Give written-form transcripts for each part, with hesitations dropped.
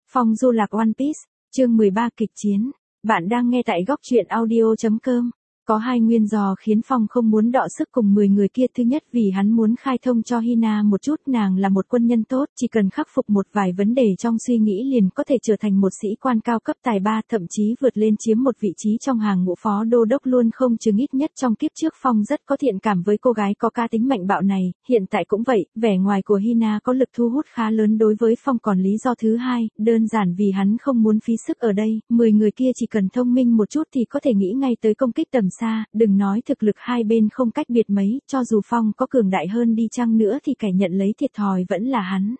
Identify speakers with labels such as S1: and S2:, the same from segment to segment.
S1: Phong du lạc One Piece, chương 13 kịch chiến. Bạn đang nghe tại góc truyện audio.com. Có hai nguyên do khiến Phong không muốn đọ sức cùng 10 người kia. Thứ nhất vì hắn muốn khai thông cho Hina một chút, nàng là một quân nhân tốt, chỉ cần khắc phục một vài vấn đề trong suy nghĩ liền có thể trở thành một sĩ quan cao cấp tài ba, thậm chí vượt lên chiếm một vị trí trong hàng ngũ phó đô đốc luôn không chừng. Ít nhất trong kiếp trước Phong rất có thiện cảm với cô gái có cá tính mạnh bạo này, hiện tại cũng vậy, vẻ ngoài của Hina có lực thu hút khá lớn đối với Phong. Còn lý do thứ hai, đơn giản vì hắn không muốn phí sức ở đây, 10 người kia chỉ cần thông minh một chút thì có thể nghĩ ngay tới công kích tầm xa, đừng nói thực lực hai bên không cách biệt mấy, cho dù Phong có cường đại hơn đi chăng nữa thì kẻ nhận lấy thiệt thòi vẫn là hắn.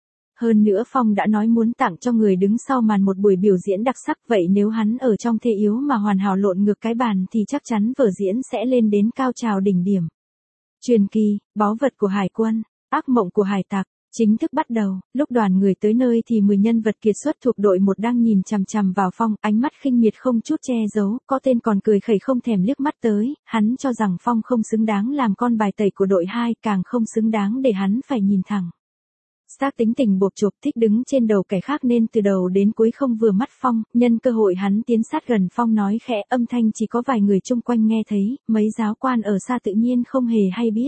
S1: Hơn nữa Phong đã nói muốn tặng cho người đứng sau màn một buổi biểu diễn đặc sắc, vậy nếu hắn ở trong thế yếu mà hoàn hảo lộn ngược cái bàn thì chắc chắn vở diễn sẽ lên đến cao trào đỉnh điểm. Truyền kỳ, báu vật của hải quân, ác mộng của hải tặc, chính thức bắt đầu. Lúc đoàn người tới nơi thì 10 nhân vật kiệt xuất thuộc đội 1 đang nhìn chằm chằm vào Phong, ánh mắt khinh miệt không chút che giấu, có tên còn cười khẩy không thèm liếc mắt tới, hắn cho rằng Phong không xứng đáng làm con bài tẩy của đội 2, càng không xứng đáng để hắn phải nhìn thẳng. Stark tính tình bộp chộp, thích đứng trên đầu kẻ khác nên từ đầu đến cuối không vừa mắt Phong, nhân cơ hội hắn tiến sát gần Phong nói khẽ, âm thanh chỉ có vài người chung quanh nghe thấy, mấy giáo quan ở xa tự nhiên không hề hay biết.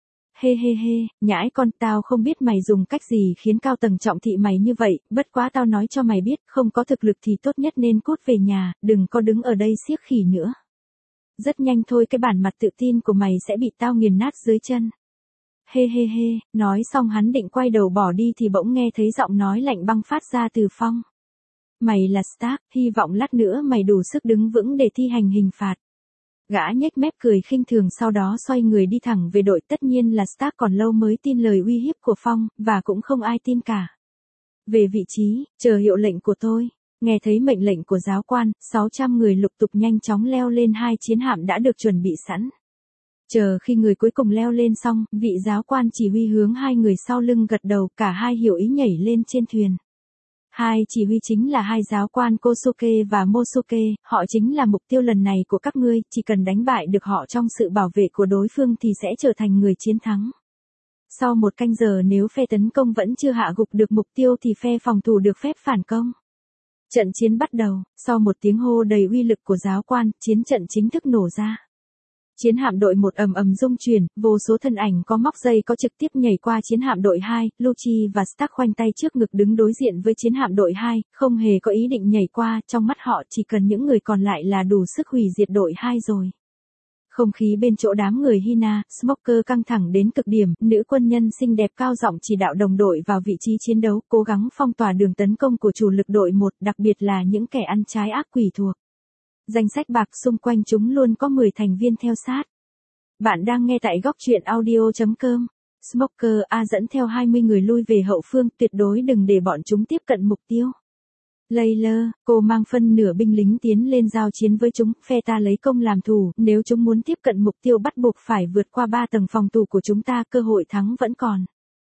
S1: Hê hê hê, nhãi con, tao không biết mày dùng cách gì khiến cao tầng trọng thị mày như vậy, bất quá tao nói cho mày biết, không có thực lực thì tốt nhất nên cút về nhà, đừng có đứng ở đây siếc khỉ nữa. Rất nhanh thôi cái bản mặt tự tin của mày sẽ bị tao nghiền nát dưới chân. Hê hê hê, nói xong hắn định quay đầu bỏ đi thì bỗng nghe thấy giọng nói lạnh băng phát ra từ Phong. Mày là Stark, hy vọng lát nữa mày đủ sức đứng vững để thi hành hình phạt. Gã nhếch mép cười khinh thường sau đó xoay người đi thẳng về đội, tất nhiên là Stark còn lâu mới tin lời uy hiếp của Phong, và cũng không ai tin cả. Về vị trí, chờ hiệu lệnh của tôi. Nghe thấy mệnh lệnh của giáo quan, 600 người lục tục nhanh chóng leo lên hai chiến hạm đã được chuẩn bị sẵn. Chờ khi người cuối cùng leo lên xong, vị giáo quan chỉ huy hướng hai người sau lưng gật đầu, cả hai hiểu ý nhảy lên trên thuyền. Hai chỉ huy chính là hai giáo quan Kosuke và Mosuke, họ chính là mục tiêu lần này của các ngươi, chỉ cần đánh bại được họ trong sự bảo vệ của đối phương thì sẽ trở thành người chiến thắng. Sau một canh giờ nếu phe tấn công vẫn chưa hạ gục được mục tiêu thì phe phòng thủ được phép phản công. Trận chiến bắt đầu, sau một tiếng hô đầy uy lực của giáo quan, chiến trận chính thức nổ ra. Chiến hạm đội 1 ầm ầm rung chuyển, vô số thân ảnh có móc dây có trực tiếp nhảy qua chiến hạm đội 2, Lucci và Stark khoanh tay trước ngực đứng đối diện với chiến hạm đội 2, không hề có ý định nhảy qua, trong mắt họ chỉ cần những người còn lại là đủ sức hủy diệt đội 2 rồi. Không khí bên chỗ đám người Hina, Smoker căng thẳng đến cực điểm, nữ quân nhân xinh đẹp cao giọng chỉ đạo đồng đội vào vị trí chiến đấu, cố gắng phong tỏa đường tấn công của chủ lực đội 1, đặc biệt là những kẻ ăn trái ác quỷ thuộc danh sách bạc, xung quanh chúng luôn có 10 thành viên theo sát. Bạn đang nghe tại góc truyện audio.com. Smoker A dẫn theo 20 người lui về hậu phương, tuyệt đối đừng để bọn chúng tiếp cận mục tiêu. Layla, cô mang phân nửa binh lính tiến lên giao chiến với chúng, phe ta lấy công làm thủ, nếu chúng muốn tiếp cận mục tiêu bắt buộc phải vượt qua 3 tầng phòng thủ của chúng ta, cơ hội thắng vẫn còn.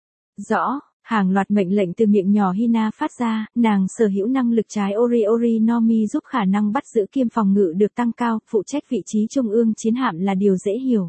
S1: Rõ. Hàng loạt mệnh lệnh từ miệng nhỏ Hina phát ra, nàng sở hữu năng lực trái Ori Nomi giúp khả năng bắt giữ kiêm phòng ngự được tăng cao, phụ trách vị trí trung ương chiến hạm là điều dễ hiểu.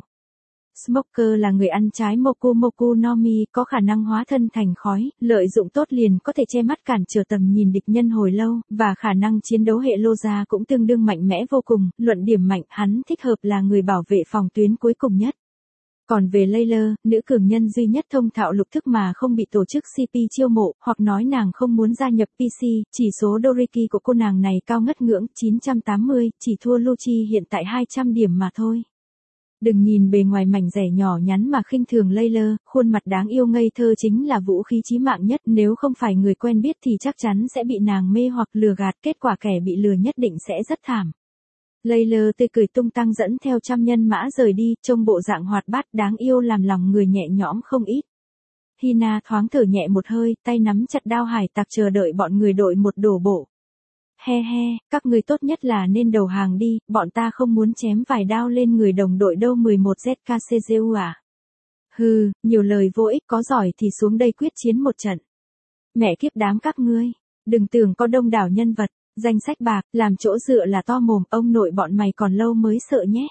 S1: Smoker là người ăn trái Moku Nomi, có khả năng hóa thân thành khói, lợi dụng tốt liền có thể che mắt cản trở tầm nhìn địch nhân hồi lâu, và khả năng chiến đấu hệ Loza cũng tương đương mạnh mẽ vô cùng, luận điểm mạnh, hắn thích hợp là người bảo vệ phòng tuyến cuối cùng nhất. Còn về Layla, nữ cường nhân duy nhất thông thạo lục thức mà không bị tổ chức CP chiêu mộ, hoặc nói nàng không muốn gia nhập PC, chỉ số Doriki của cô nàng này cao ngất ngưỡng 980, chỉ thua Lucci hiện tại 200 điểm mà thôi. Đừng nhìn bề ngoài mảnh dẻ nhỏ nhắn mà khinh thường Layla, khuôn mặt đáng yêu ngây thơ chính là vũ khí chí mạng nhất, nếu không phải người quen biết thì chắc chắn sẽ bị nàng mê hoặc lừa gạt, kết quả kẻ bị lừa nhất định sẽ rất thảm. Layla tươi cười tung tăng dẫn theo trăm nhân mã rời đi, trông bộ dạng hoạt bát đáng yêu làm lòng người nhẹ nhõm không ít. Hina thoáng thở nhẹ một hơi, tay nắm chặt đao hải tặc chờ đợi bọn người đội 1 đổ bộ. He he, các người tốt nhất là nên đầu hàng đi, bọn ta không muốn chém vài đao lên người đồng đội đâu. 11ZKCZU à? Hừ, nhiều lời vô ích, có giỏi thì xuống đây quyết chiến một trận. Mẹ kiếp đám các ngươi, đừng tưởng có đông đảo nhân vật. Danh sách bạc, làm chỗ dựa là to mồm, ông nội bọn mày còn lâu mới sợ nhé.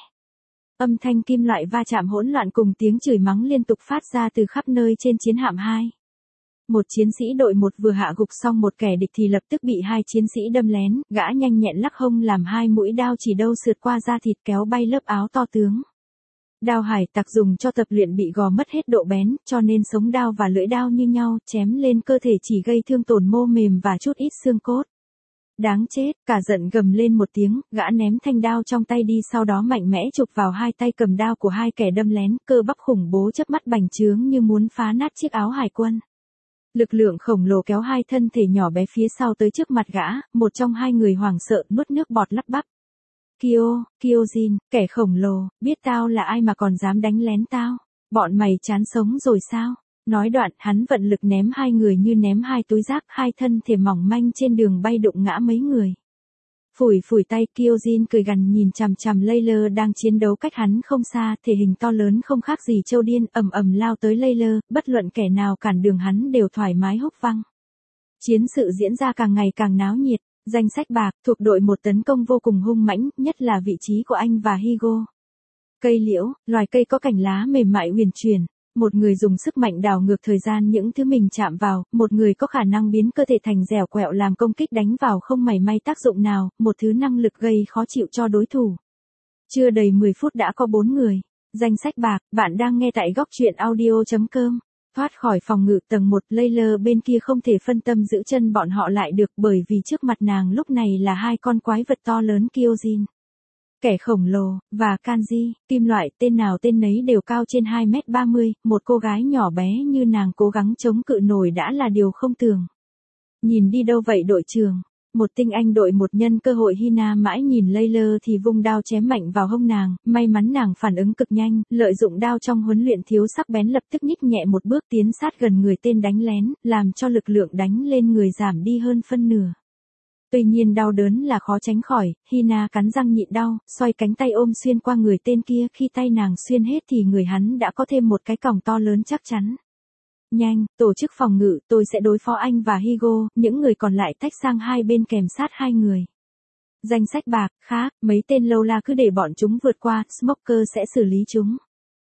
S1: Âm thanh kim loại va chạm hỗn loạn cùng tiếng chửi mắng liên tục phát ra từ khắp nơi trên chiến hạm 2. Một chiến sĩ đội 1 vừa hạ gục xong một kẻ địch thì lập tức bị hai chiến sĩ đâm lén, gã nhanh nhẹn lắc hông làm hai mũi đao chỉ đâu sượt qua da thịt kéo bay lớp áo to tướng. Đao hải tặc dùng cho tập luyện bị gò mất hết độ bén, cho nên sống đao và lưỡi đao như nhau, chém lên cơ thể chỉ gây thương tổn mô mềm và chút ít xương cốt. Đáng chết, cả giận gầm lên một tiếng, gã ném thanh đao trong tay đi, sau đó mạnh mẽ chụp vào hai tay cầm đao của hai kẻ đâm lén, cơ bắp khủng bố chớp mắt bành trướng như muốn phá nát chiếc áo hải quân. Lực lượng khổng lồ kéo hai thân thể nhỏ bé phía sau tới trước mặt gã, một trong hai người hoảng sợ nuốt nước bọt lắp bắp. Kyojin, kẻ khổng lồ, biết tao là ai mà còn dám đánh lén tao? Bọn mày chán sống rồi sao? Nói đoạn, hắn vận lực ném hai người như ném hai túi rác, hai thân thể mỏng manh trên đường bay đụng ngã mấy người. Phủi tay, Kyojin cười gằn nhìn chằm chằm Layla đang chiến đấu cách hắn không xa, thể hình to lớn không khác gì trâu điên, ầm lao tới Layla, bất luận kẻ nào cản đường hắn đều thoải mái húc văng. Chiến sự diễn ra càng ngày càng náo nhiệt. Danh sách bạc, thuộc đội 1 tấn công vô cùng hung mãnh, nhất là vị trí của anh và Higo. Cây liễu, loài cây có cành lá mềm mại huyền chuyển. Một người dùng sức mạnh đảo ngược thời gian những thứ mình chạm vào, một người có khả năng biến cơ thể thành dẻo quẹo làm công kích đánh vào không mảy may tác dụng nào, một thứ năng lực gây khó chịu cho đối thủ. Chưa đầy 10 phút đã có 4 người. Danh sách bạc, bạn đang nghe tại góc truyện audio.com. Thoát khỏi phòng ngự tầng 1, Layla bên kia không thể phân tâm giữ chân bọn họ lại được bởi vì trước mặt nàng lúc này là hai con quái vật to lớn Kyojin. Kẻ khổng lồ, và Kanji, kim loại, tên nào tên nấy đều cao trên 2m30, một cô gái nhỏ bé như nàng cố gắng chống cự nổi đã là điều không tưởng. Nhìn đi đâu vậy đội trưởng? Một tinh anh đội 1 nhân cơ hội Hina mãi nhìn Layla thì vung đao chém mạnh vào hông nàng, may mắn nàng phản ứng cực nhanh, lợi dụng đao trong huấn luyện thiếu sắc bén lập tức nhích nhẹ một bước tiến sát gần người tên đánh lén, làm cho lực lượng đánh lên người giảm đi hơn phân nửa. Tuy nhiên đau đớn là khó tránh khỏi, Hina cắn răng nhịn đau, xoay cánh tay ôm xuyên qua người tên kia, khi tay nàng xuyên hết thì người hắn đã có thêm một cái còng to lớn chắc chắn. Nhanh, tổ chức phòng ngự, tôi sẽ đối phó anh và Higo, những người còn lại tách sang hai bên kèm sát hai người. Danh sách bạc, khác, mấy tên lâu la cứ để bọn chúng vượt qua, Smoker sẽ xử lý chúng.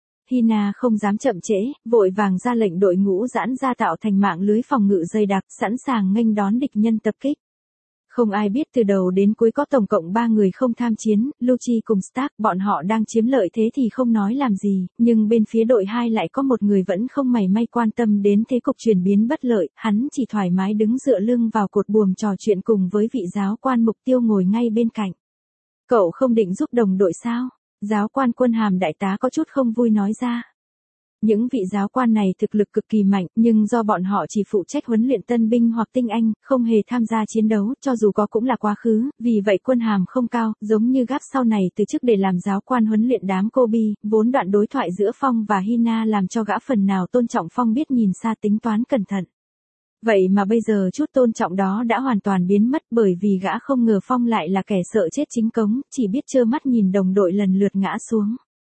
S1: Hina không dám chậm trễ, vội vàng ra lệnh đội ngũ giãn ra tạo thành mạng lưới phòng ngự dày đặc, sẵn sàng nghênh đón địch nhân tập kích. Không ai biết từ đầu đến cuối có tổng cộng 3 người không tham chiến, Lucci cùng Stark, bọn họ đang chiếm lợi thế thì không nói làm gì, nhưng bên phía đội 2 lại có một người vẫn không mảy may quan tâm đến thế cục chuyển biến bất lợi, hắn chỉ thoải mái đứng dựa lưng vào cột buồm trò chuyện cùng với vị giáo quan mục tiêu ngồi ngay bên cạnh. Cậu không định giúp đồng đội sao? Giáo quan quân hàm đại tá có chút không vui nói ra. Những vị giáo quan này thực lực cực kỳ mạnh, nhưng do bọn họ chỉ phụ trách huấn luyện tân binh hoặc tinh anh, không hề tham gia chiến đấu, cho dù có cũng là quá khứ, vì vậy quân hàm không cao, giống như Gap sau này từ chức để làm giáo quan huấn luyện đám Kobe, vốn đoạn đối thoại giữa Phong và Hina làm cho gã phần nào tôn trọng Phong biết nhìn xa tính toán cẩn thận. Vậy mà bây giờ chút tôn trọng đó đã hoàn toàn biến mất bởi vì gã không ngờ Phong lại là kẻ sợ chết chính cống, chỉ biết trơ mắt nhìn đồng đội lần lượt ngã xuống.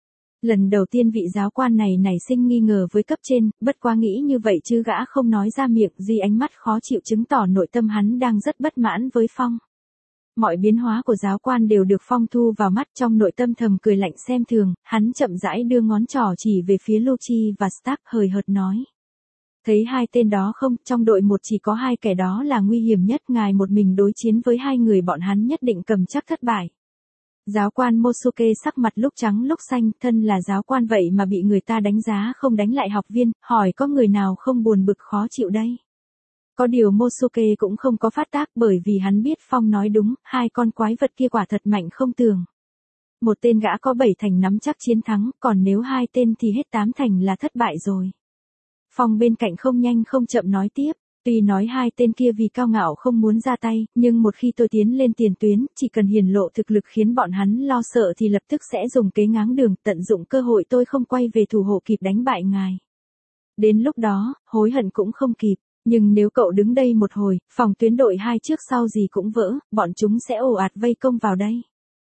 S1: Lần đầu tiên vị giáo quan này nảy sinh nghi ngờ với cấp trên, bất quá nghĩ như vậy chứ gã không nói ra miệng, duy ánh mắt khó chịu chứng tỏ nội tâm hắn đang rất bất mãn với Phong. Mọi biến hóa của giáo quan đều được Phong thu vào mắt, trong nội tâm thầm cười lạnh xem thường, hắn chậm rãi đưa ngón trỏ chỉ về phía Lucci và Stark hời hợt nói. Thấy hai tên đó không, trong đội 1 chỉ có hai kẻ đó là nguy hiểm nhất, ngài một mình đối chiến với hai người bọn hắn nhất định cầm chắc thất bại. Giáo quan Mosuke sắc mặt lúc trắng lúc xanh, thân là giáo quan vậy mà bị người ta đánh giá không đánh lại học viên, hỏi có người nào không buồn bực khó chịu đây. Có điều Mosuke cũng không có phát tác bởi vì hắn biết Phong nói đúng, hai con quái vật kia quả thật mạnh không tưởng. Một tên gã có 7 thành nắm chắc chiến thắng, còn nếu hai tên thì hết 8 thành là thất bại rồi. Phong bên cạnh không nhanh không chậm nói tiếp. Tuy nói hai tên kia vì cao ngạo không muốn ra tay, nhưng một khi tôi tiến lên tiền tuyến, chỉ cần hiển lộ thực lực khiến bọn hắn lo sợ thì lập tức sẽ dùng kế ngáng đường, tận dụng cơ hội tôi không quay về thủ hộ kịp đánh bại ngài. Đến lúc đó, hối hận cũng không kịp, nhưng nếu cậu đứng đây một hồi, phòng tuyến đội 2 trước sau gì cũng vỡ, bọn chúng sẽ ồ ạt vây công vào đây.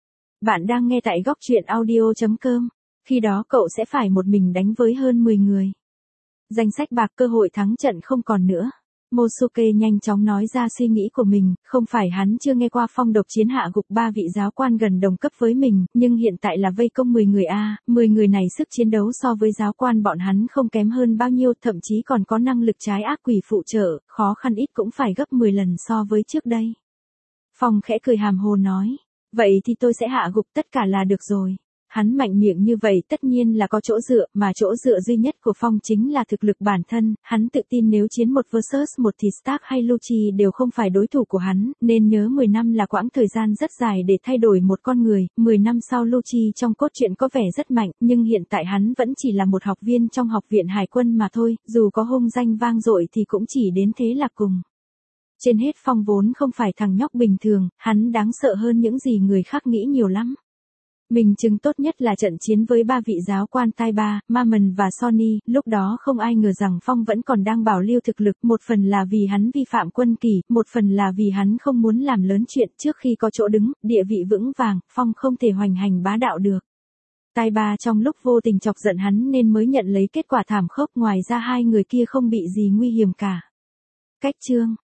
S1: Bạn đang nghe tại góc truyện audio.com, khi đó cậu sẽ phải một mình đánh với hơn 10 người. Danh sách bạc cơ hội thắng trận không còn nữa. Mosuke nhanh chóng nói ra suy nghĩ của mình, không phải hắn chưa nghe qua Phong độc chiến hạ gục 3 vị giáo quan gần đồng cấp với mình, nhưng hiện tại là vây công 10 người a, 10 người này sức chiến đấu so với giáo quan bọn hắn không kém hơn bao nhiêu, thậm chí còn có năng lực trái ác quỷ phụ trợ, khó khăn ít cũng phải gấp 10 lần so với trước đây. Phong khẽ cười hàm hồ nói, vậy thì tôi sẽ hạ gục tất cả là được rồi. Hắn mạnh miệng như vậy tất nhiên là có chỗ dựa, mà chỗ dựa duy nhất của Phong chính là thực lực bản thân, hắn tự tin nếu chiến một versus một thì Stark hay Lucci đều không phải đối thủ của hắn, nên nhớ 10 năm là quãng thời gian rất dài để thay đổi một con người, 10 năm sau Lucci trong cốt truyện có vẻ rất mạnh, nhưng hiện tại hắn vẫn chỉ là một học viên trong học viện hải quân mà thôi, dù có hung danh vang dội thì cũng chỉ đến thế là cùng. Trên hết Phong vốn không phải thằng nhóc bình thường, hắn đáng sợ hơn những gì người khác nghĩ nhiều lắm. Mình chứng tốt nhất là trận chiến với 3 vị giáo quan Tai Ba, Mammon và Sonny, lúc đó không ai ngờ rằng Phong vẫn còn đang bảo lưu thực lực, một phần là vì hắn vi phạm quân kỷ, một phần là vì hắn không muốn làm lớn chuyện, trước khi có chỗ đứng, địa vị vững vàng, Phong không thể hoành hành bá đạo được. Tai Ba trong lúc vô tình chọc giận hắn nên mới nhận lấy kết quả thảm khốc, ngoài ra hai người kia không bị gì nguy hiểm cả. Cách chương